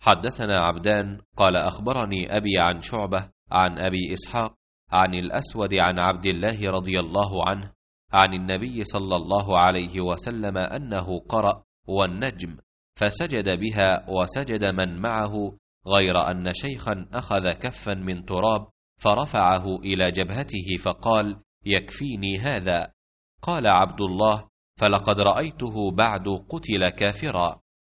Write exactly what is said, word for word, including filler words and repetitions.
حدثنا عبدان قال أخبرني أبي عن شعبة عن أبي إسحاق عن الأسود عن عبد الله رضي الله عنه عن النبي صلى الله عليه وسلم أنه قرأ والنجم فسجد بها وسجد من معه، غير أن شيخا أخذ كفا من تراب فرفعه إلى جبهته فقال: يكفيني هذا. قال عبد الله: فلقد رأيته بعد قتل كافرا.